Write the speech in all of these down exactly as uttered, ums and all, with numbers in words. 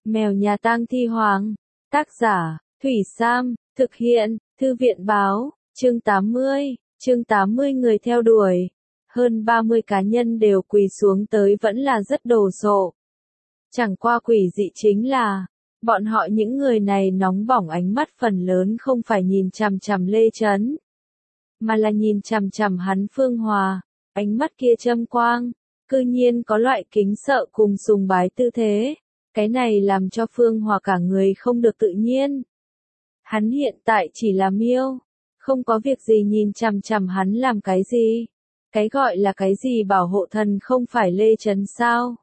Mèo nhà tang thi hoàng. Tác giả, Thủy Sam, thực hiện, Thư viện báo, chương tám mươi, chương tám mươi người theo đuổi. Hơn ba mươi cá nhân đều quỳ xuống tới vẫn là rất đồ sộ. Chẳng qua quỷ dị chính là, bọn họ những người này nóng bỏng ánh mắt phần lớn không phải nhìn chằm chằm Lê Chấn, mà là nhìn chằm chằm hắn Phương Hòa, ánh mắt kia châm quang, cư nhiên có loại kính sợ cùng sùng bái tư thế. Cái này làm cho Phương Hòa cả người không được tự nhiên. Hắn hiện tại chỉ là miêu, không có việc gì nhìn chằm chằm hắn làm cái gì. Cái gọi là cái gì bảo hộ thần không phải Lê Chấn sao?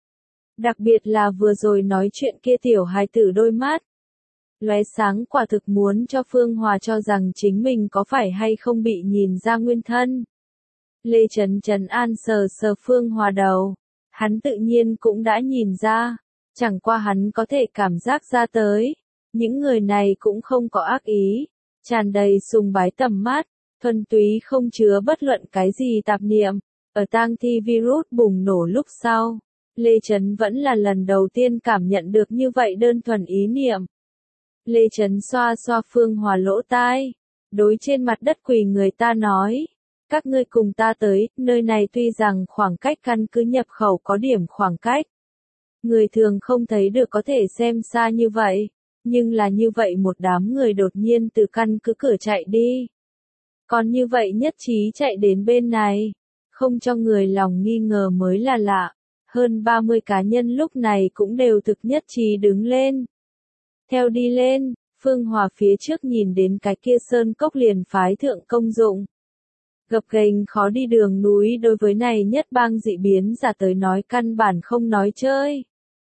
Đặc biệt là vừa rồi nói chuyện kia tiểu hài tử đôi mắt lóe sáng quả thực muốn cho Phương Hòa cho rằng chính mình có phải hay không bị nhìn ra nguyên thân. Lê Chấn trấn an sờ sờ Phương Hòa đầu, hắn tự nhiên cũng đã nhìn ra. Chẳng qua hắn có thể cảm giác ra tới, những người này cũng không có ác ý, tràn đầy sùng bái tầm mắt, thuần túy không chứa bất luận cái gì tạp niệm. Ở tang thi virus bùng nổ lúc sau, Lê Chấn vẫn là lần đầu tiên cảm nhận được như vậy đơn thuần ý niệm. Lê Chấn xoa xoa Phương Hòa lỗ tai, đối trên mặt đất quỳ người ta nói, các ngươi cùng ta tới, nơi này tuy rằng khoảng cách căn cứ nhập khẩu có điểm khoảng cách. Người thường không thấy được có thể xem xa như vậy, nhưng là như vậy một đám người đột nhiên từ căn cứ cửa chạy đi. Còn như vậy nhất trí chạy đến bên này, không cho người lòng nghi ngờ mới là lạ. Hơn ba mươi cá nhân lúc này cũng đều thực nhất trí đứng lên. Theo đi lên, Phương Hòa phía trước nhìn đến cái kia sơn cốc liền phái thượng công dụng. Gập ghềnh khó đi đường núi đối với này nhất bang dị biến giả tới nói căn bản không nói chơi.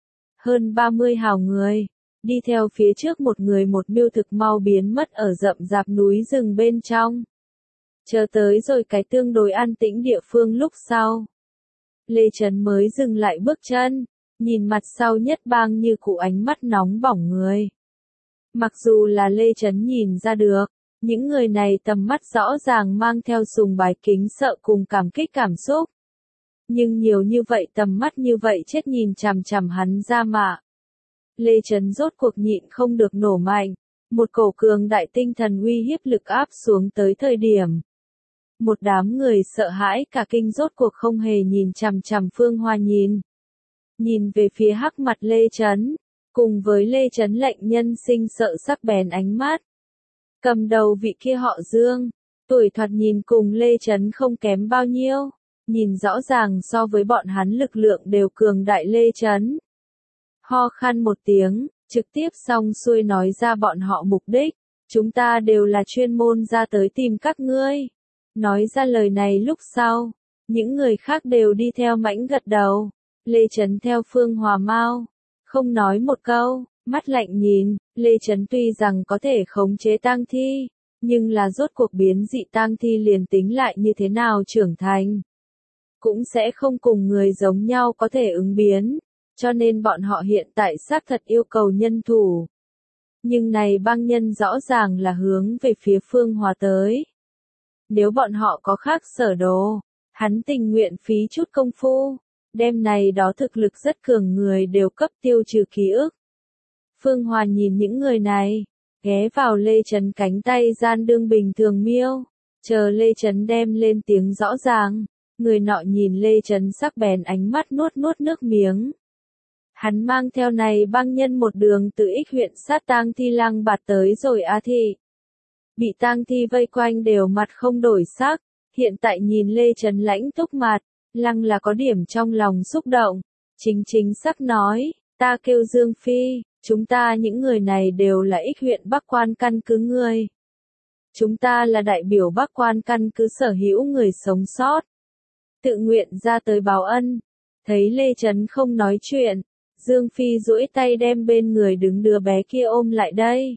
Hơn ba mươi hào người, đi theo phía trước một người một miêu thực mau biến mất ở rậm rạp núi rừng bên trong. Chờ tới rồi cái tương đối an tĩnh địa phương lúc sau. Lê Chấn mới dừng lại bước chân, nhìn mặt sau nhất bang như cụ ánh mắt nóng bỏng người. Mặc dù là Lê Chấn nhìn ra được, những người này tầm mắt rõ ràng mang theo sùng bái kính sợ cùng cảm kích cảm xúc. Nhưng nhiều như vậy tầm mắt như vậy chết nhìn chằm chằm hắn ra mà. Lê Chấn rốt cuộc nhịn không được nổ mạnh, một cổ cường đại tinh thần uy hiếp lực áp xuống tới thời điểm. Một đám người sợ hãi cả kinh rốt cuộc không hề nhìn chằm chằm Phương Hòa nhìn. Nhìn về phía hắc mặt Lê Chấn, cùng với Lê Chấn lệnh nhân sinh sợ sắc bén ánh mắt. Cầm đầu vị kia họ Dương, tuổi thoạt nhìn cùng Lê Chấn không kém bao nhiêu. Nhìn rõ ràng so với bọn hắn lực lượng đều cường đại Lê Chấn. Ho khan một tiếng, trực tiếp xong xuôi nói ra bọn họ mục đích. Chúng ta đều là chuyên môn ra tới tìm các ngươi. Nói ra lời này lúc sau, những người khác đều đi theo mãnh gật đầu. Lê Chấn theo Phương Hòa mau, không nói một câu, mắt lạnh nhìn. Lê Chấn tuy rằng có thể khống chế tang thi, nhưng là rốt cuộc biến dị tang thi liền tính lại như thế nào trưởng thành. Cũng sẽ không cùng người giống nhau có thể ứng biến, cho nên bọn họ hiện tại xác thật yêu cầu nhân thủ. Nhưng này băng nhân rõ ràng là hướng về phía Phương Hòa tới. Nếu bọn họ có khác sở đồ, hắn tình nguyện phí chút công phu, đêm này đó thực lực rất cường người đều cấp tiêu trừ ký ức. Phương Hòa nhìn những người này, ghé vào Lê Chấn cánh tay gian đương bình thường miêu, chờ Lê Chấn đem lên tiếng rõ ràng. Người nọ nhìn Lê Chấn sắc bén ánh mắt nuốt nuốt nước miếng. Hắn mang theo này băng nhân một đường từ Ích huyện sát tang thi lăng bạt tới rồi A Thị. Bị tang thi vây quanh đều mặt không đổi sắc, hiện tại nhìn Lê Chấn lãnh túc mặt, lăng là có điểm trong lòng xúc động. Chính chính xác nói, ta kêu Dương Phi, chúng ta những người này đều là Ích huyện Bắc Quan căn cứ người. Chúng ta là đại biểu Bắc Quan căn cứ sở hữu người sống sót. Tự nguyện ra tới báo ân. Thấy Lê Chấn không nói chuyện, Dương Phi duỗi tay đem bên người đứng đứa bé kia ôm lại đây.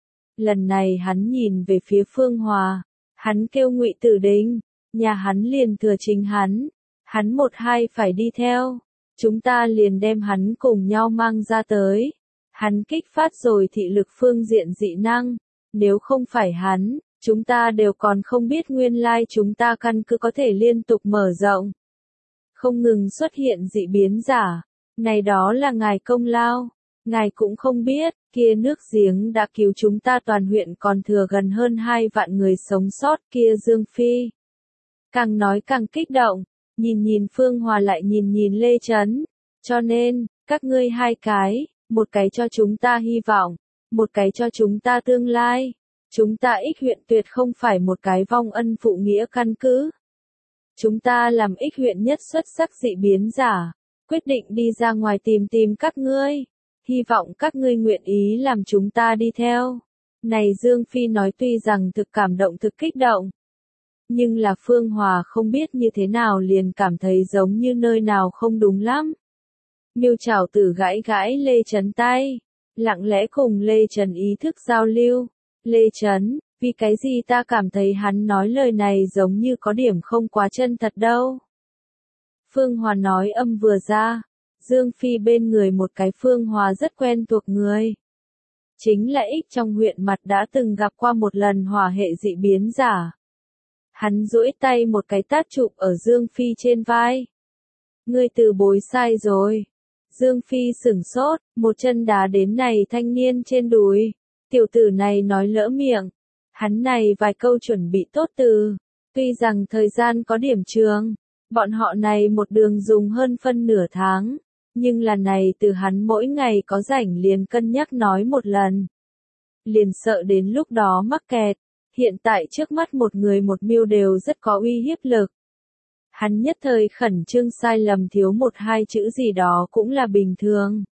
Lần này hắn nhìn về phía Phương Hòa, hắn kêu Ngụy Tử Đình, nhà hắn liền thừa chính hắn, hắn một hai phải đi theo, chúng ta liền đem hắn cùng nhau mang ra tới. Hắn kích phát rồi thị lực phương diện dị năng, nếu không phải hắn, chúng ta đều còn không biết nguyên lai chúng ta căn cứ có thể liên tục mở rộng. Không ngừng xuất hiện dị biến giả, này đó là ngài công lao. Ngài cũng không biết, kia nước giếng đã cứu chúng ta toàn huyện còn thừa gần hơn hai vạn người sống sót kia Dương Phi. Càng nói càng kích động, nhìn nhìn Phương Hòa lại nhìn nhìn Lê Trấn. Cho nên, các ngươi hai cái, một cái cho chúng ta hy vọng, một cái cho chúng ta tương lai. Chúng ta ích huyện tuyệt không phải một cái vong ân phụ nghĩa căn cứ. Chúng ta làm ích huyện nhất xuất sắc dị biến giả, quyết định đi ra ngoài tìm tìm các ngươi. Hy vọng các ngươi nguyện ý làm chúng ta đi theo. Này Dương Phi nói tuy rằng thực cảm động thực kích động. Nhưng là Phương Hòa không biết như thế nào liền cảm thấy giống như nơi nào không đúng lắm. Miêu Trảo Tử gãi gãi Lê Trấn tay, lặng lẽ cùng Lê Trấn ý thức giao lưu. Lê Trấn, vì cái gì ta cảm thấy hắn nói lời này giống như có điểm không quá chân thật đâu. Phương Hòa nói âm vừa ra, Dương Phi bên người một cái Phương Hòa rất quen thuộc người. Chính là ích trong huyện mặt đã từng gặp qua một lần hỏa hệ dị biến giả. Hắn duỗi tay một cái tát chụp ở Dương Phi trên vai. Ngươi từ bối sai rồi. Dương Phi sửng sốt, một chân đá đến này thanh niên trên đùi. Tiểu tử này nói lỡ miệng. Hắn này vài câu chuẩn bị tốt từ. Tuy rằng thời gian có điểm trường, bọn họ này một đường dùng hơn phân nửa tháng. Nhưng là này từ hắn mỗi ngày có rảnh liền cân nhắc nói một lần. Liền sợ đến lúc đó mắc kẹt. Hiện tại trước mắt một người một mưu đều rất có uy hiếp lực. Hắn nhất thời khẩn trương sai lầm thiếu một hai chữ gì đó cũng là bình thường.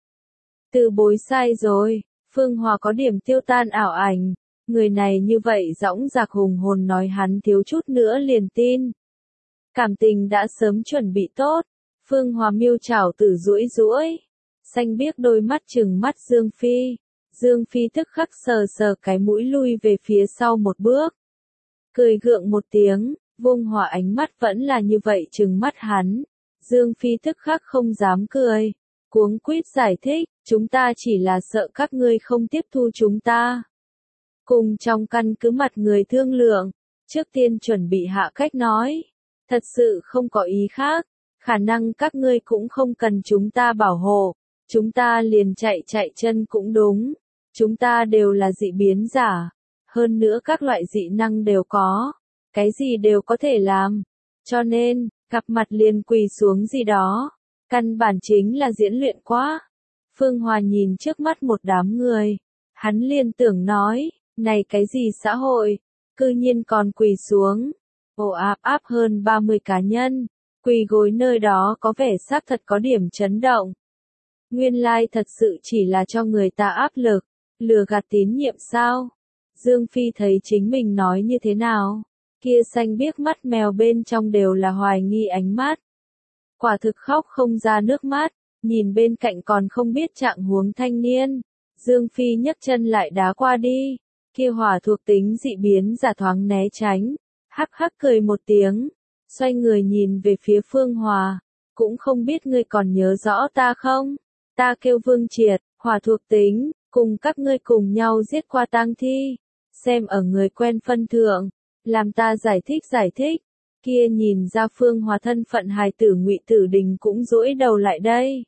Từ bối sai rồi, Phương Hòa có điểm tiêu tan ảo ảnh. Người này như vậy dõng dạc hùng hồn nói hắn thiếu chút nữa liền tin. Cảm tình đã sớm chuẩn bị tốt. Phương Hòa Miêu Trảo Tử duỗi duỗi, xanh biếc đôi mắt trừng mắt Dương Phi. Dương Phi tức khắc sờ sờ cái mũi lui về phía sau một bước. Cười gượng một tiếng, Vung Hòa ánh mắt vẫn là như vậy trừng mắt hắn. Dương Phi tức khắc không dám cười. Cuống quýt giải thích, chúng ta chỉ là sợ các ngươi không tiếp thu chúng ta. Cùng trong căn cứ mặt người thương lượng, trước tiên chuẩn bị hạ cách nói. Thật sự không có ý khác, khả năng các ngươi cũng không cần chúng ta bảo hộ. Chúng ta liền chạy chạy chân cũng đúng. Chúng ta đều là dị biến giả. Hơn nữa các loại dị năng đều có. Cái gì đều có thể làm. Cho nên, gặp mặt liền quỳ xuống gì đó. Căn bản chính là diễn luyện quá. Phương Hòa nhìn trước mắt một đám người. Hắn liên tưởng nói, này cái gì xã hội, cư nhiên còn quỳ xuống. Ồ áp áp hơn ba mươi cá nhân. Quỳ gối nơi đó có vẻ xác thật có điểm chấn động. Nguyên lai thật sự chỉ là cho người ta áp lực, lừa gạt tín nhiệm sao? Dương Phi thấy chính mình nói như thế nào? Kia xanh biếc mắt mèo bên trong đều là hoài nghi ánh mắt. Quả thực khóc không ra nước mắt, nhìn bên cạnh còn không biết trạng huống thanh niên. Dương Phi nhấc chân lại đá qua đi, kia hỏa thuộc tính dị biến giả thoáng né tránh, hắc hắc cười một tiếng, xoay người nhìn về phía Phương Hòa, cũng không biết ngươi còn nhớ rõ ta không? Ta kêu Vương Triệt, hỏa thuộc tính, cùng các ngươi cùng nhau giết qua tang thi, xem ở người quen phân thượng, làm ta giải thích giải thích. Kia nhìn ra Phương Hòa thân phận hài tử Ngụy Tử Đình cũng duỗi đầu lại đây.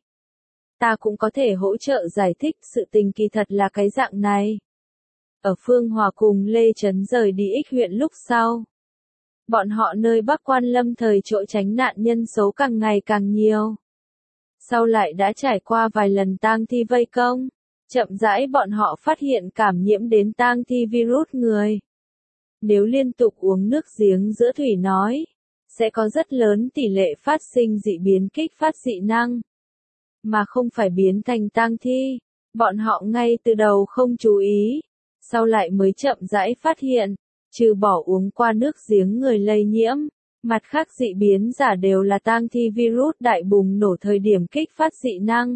Ta cũng có thể hỗ trợ giải thích sự tình kỳ thật là cái dạng này. Ở Phương Hòa cùng Lê Trấn rời đi ích huyện lúc sau. Bọn họ nơi Bắc Quan Lâm thời chỗ tránh nạn nhân xấu càng ngày càng nhiều. Sau lại đã trải qua vài lần tang thi vây công, chậm rãi bọn họ phát hiện cảm nhiễm đến tang thi virus người. Nếu liên tục uống nước giếng giữa thủy nói, sẽ có rất lớn tỷ lệ phát sinh dị biến kích phát dị năng, mà không phải biến thành tang thi. Bọn họ ngay từ đầu không chú ý, sau lại mới chậm rãi phát hiện, trừ bỏ uống qua nước giếng người lây nhiễm, mặt khác dị biến giả đều là tang thi virus đại bùng nổ thời điểm kích phát dị năng.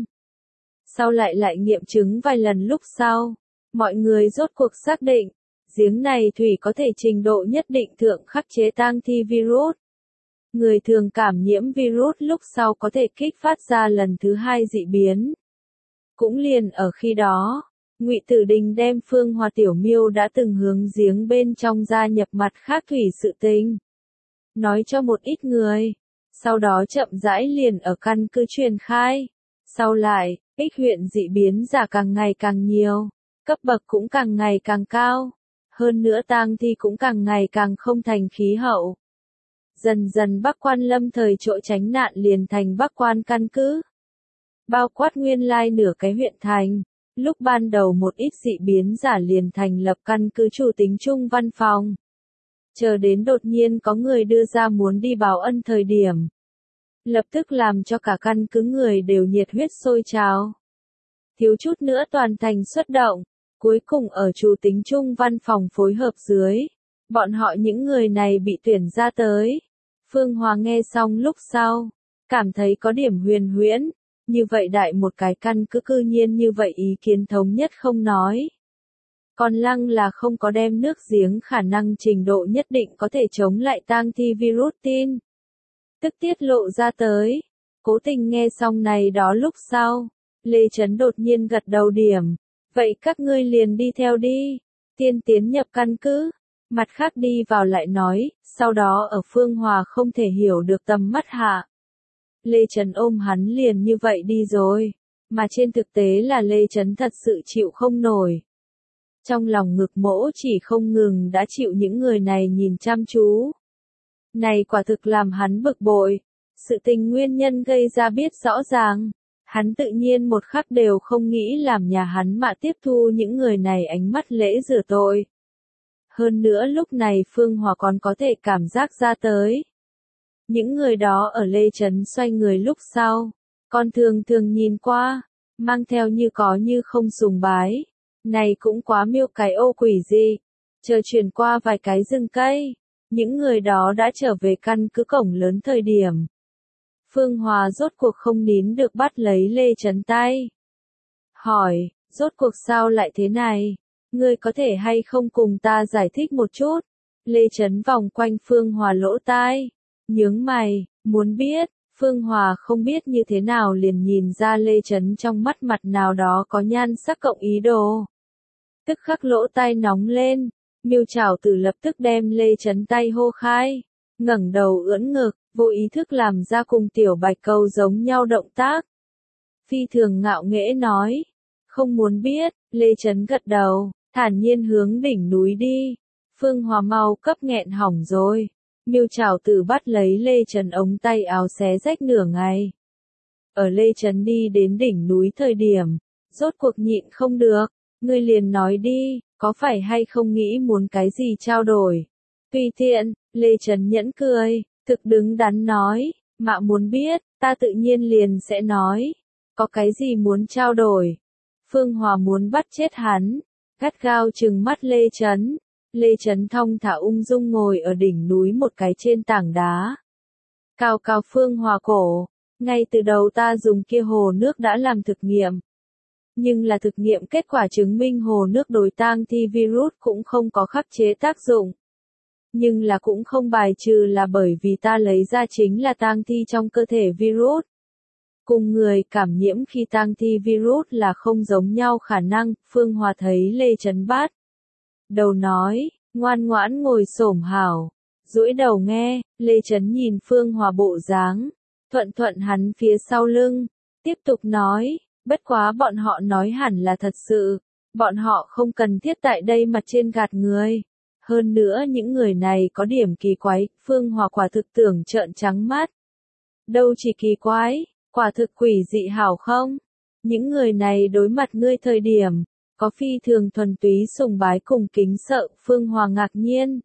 Sau lại lại nghiệm chứng vài lần lúc sau, mọi người rốt cuộc xác định, giếng này thủy có thể trình độ nhất định thượng khắc chế tang thi virus. Người thường cảm nhiễm virus lúc sau có thể kích phát ra lần thứ hai dị biến. Cũng liền ở khi đó, Ngụy Tử Đình đem Phương Hòa tiểu miêu đã từng hướng giếng bên trong gia nhập mặt khác thủy sự tình. Nói cho một ít người, sau đó chậm rãi liền ở căn cứ truyền khai. Sau lại, Ích huyện dị biến giả càng ngày càng nhiều, cấp bậc cũng càng ngày càng cao, hơn nữa tang thi cũng càng ngày càng không thành khí hậu. Dần dần Bắc Quan lâm thời chỗ tránh nạn liền thành Bắc Quan căn cứ, bao quát nguyên lai nửa cái huyện thành. Lúc ban đầu một ít dị biến giả liền thành lập căn cứ chủ tính chung văn phòng. Chờ đến đột nhiên có người đưa ra muốn đi báo ân thời điểm. Lập tức làm cho cả căn cứ người đều nhiệt huyết sôi trào. Thiếu chút nữa toàn thành xuất động, cuối cùng ở chủ tính chung văn phòng phối hợp dưới. Bọn họ những người này bị tuyển ra tới. Phương Hòa nghe xong lúc sau, cảm thấy có điểm huyền huyễn. Như vậy đại một cái căn cứ cư nhiên như vậy ý kiến thống nhất không nói. Còn lăng là không có đem nước giếng khả năng trình độ nhất định có thể chống lại tang thi virus tin. Tức tiết lộ ra tới. Cố Tình nghe xong này đó lúc sau. Lê Trấn đột nhiên gật đầu điểm. Vậy các ngươi liền đi theo đi. Tiên tiến nhập căn cứ. Mặt khác đi vào lại nói. Sau đó ở Phương Hòa không thể hiểu được tầm mắt hạ. Lê Trấn ôm hắn liền như vậy đi rồi. Mà trên thực tế là Lê Trấn thật sự chịu không nổi. Trong lòng ngực mỗ chỉ không ngừng đã chịu những người này nhìn chăm chú. Này quả thực làm hắn bực bội. Sự tình nguyên nhân gây ra biết rõ ràng. Hắn tự nhiên một khắc đều không nghĩ làm nhà hắn mà tiếp thu những người này ánh mắt lễ rửa tội. Hơn nữa lúc này Phương Hòa còn có thể cảm giác ra tới. Những người đó ở Lê Trấn xoay người lúc sau, còn thường thường nhìn qua, mang theo như có như không sùng bái. Này cũng quá miêu cái ô quỷ gì. Chờ chuyển qua vài cái rừng cây, những người đó đã trở về căn cứ cổng lớn thời điểm. Phương Hòa rốt cuộc không nín được bắt lấy Lê Trấn tay. Hỏi, rốt cuộc sao lại thế này? Ngươi có thể hay không cùng ta giải thích một chút? Lê Trấn vòng quanh Phương Hòa lỗ tai. Nhướng mày, muốn biết, Phương Hòa không biết như thế nào liền nhìn ra Lê Trấn trong mắt mặt nào đó có nhan sắc cộng ý đồ. Tức khắc lỗ tai nóng lên, Miêu Trảo Tử lập tức đem Lê Trấn tay hô khai, ngẩng đầu ưỡn ngực, vô ý thức làm ra cùng tiểu bạch câu giống nhau động tác. Phi thường ngạo nghễ nói, không muốn biết, Lê Trấn gật đầu, thản nhiên hướng đỉnh núi đi. Phương Hòa mau cấp nghẹn hỏng rồi. Miêu Trảo Tử bắt lấy Lê Trấn ống tay áo xé rách nửa ngày. Ở Lê Trấn đi đến đỉnh núi thời điểm, rốt cuộc nhịn không được, ngươi liền nói đi, có phải hay không nghĩ muốn cái gì trao đổi. Tùy tiện, Lê Trấn nhẫn cười, thực đứng đắn nói, mạ muốn biết, ta tự nhiên liền sẽ nói, có cái gì muốn trao đổi. Phương Hòa muốn bắt chết hắn, gắt gao trừng mắt Lê Trấn. Lê Trấn thong thả ung dung ngồi ở đỉnh núi một cái trên tảng đá. Cao cao Phương Hòa cổ, ngay từ đầu ta dùng kia hồ nước đã làm thực nghiệm. Nhưng là thực nghiệm kết quả chứng minh hồ nước đối tang thi virus cũng không có khắc chế tác dụng. Nhưng là cũng không bài trừ là bởi vì ta lấy ra chính là tang thi trong cơ thể virus. Cùng người cảm nhiễm khi tang thi virus là không giống nhau khả năng, Phương Hòa thấy Lê Trấn bát. Đầu nói, ngoan ngoãn ngồi xổm hảo, duỗi đầu nghe, Lê Trấn nhìn Phương Hòa bộ dáng, thuận thuận hắn phía sau lưng, tiếp tục nói, bất quá bọn họ nói hẳn là thật sự, bọn họ không cần thiết tại đây mặt trên gạt người. Hơn nữa những người này có điểm kỳ quái, Phương Hòa quả thực tưởng trợn trắng mắt. Đâu chỉ kỳ quái, quả thực quỷ dị hảo không? Những người này đối mặt ngươi thời điểm, có phi thường thuần túy sùng bái cùng kính sợ, Phương Hòa ngạc nhiên.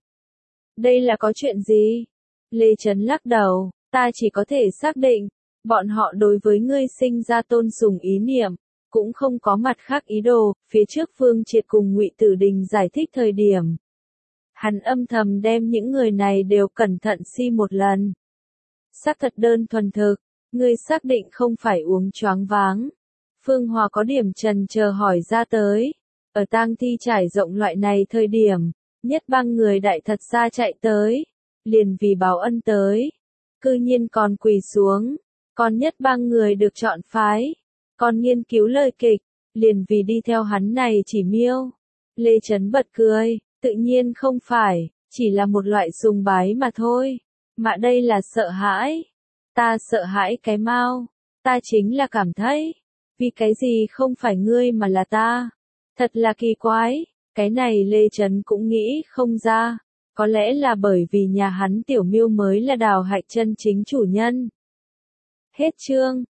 Đây là có chuyện gì? Lê Trấn lắc đầu, ta chỉ có thể xác định, bọn họ đối với ngươi sinh ra tôn sùng ý niệm, cũng không có mặt khác ý đồ, phía trước Phương Triệt cùng Ngụy Tử Đình giải thích thời điểm. Hắn âm thầm đem những người này đều cẩn thận si một lần. Xác thật đơn thuần thực, ngươi xác định không phải uống choáng váng. Phương Hòa có điểm trần chờ hỏi ra tới. Ở tang thi trải rộng loại này thời điểm, nhất bang người đại thật xa chạy tới, liền vì báo ân tới. Cư nhiên còn quỳ xuống, còn nhất bang người được chọn phái, còn nghiên cứu lời kịch, liền vì đi theo hắn này chỉ miêu. Lê Trấn bật cười, tự nhiên không phải, chỉ là một loại sùng bái mà thôi. Mà đây là sợ hãi. Ta sợ hãi cái mau, ta chính là cảm thấy. Vì cái gì không phải ngươi mà là ta? Thật là kỳ quái, cái này Lê Trấn cũng nghĩ không ra. Có lẽ là bởi vì nhà hắn Tiểu Miêu mới là Đào Hạnh chân chính chủ nhân. Hết chương.